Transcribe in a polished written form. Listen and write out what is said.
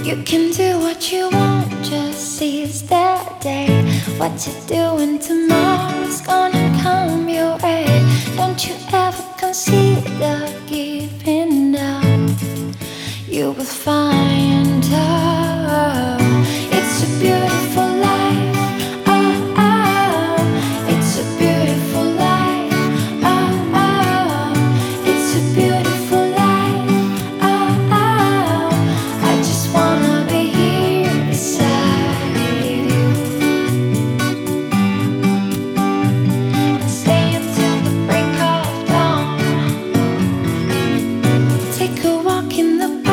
You can do what you want, just seize the day. What you're doing tomorrow's gonna come your way. Don't you ever consider giving up. You will find out it's a beautiful life. Oh, oh, it's a beautiful life. Oh, oh, it's a beautiful life. Oh, oh, I just wanna be here beside you and stay until the break of dawn. Take a walk in the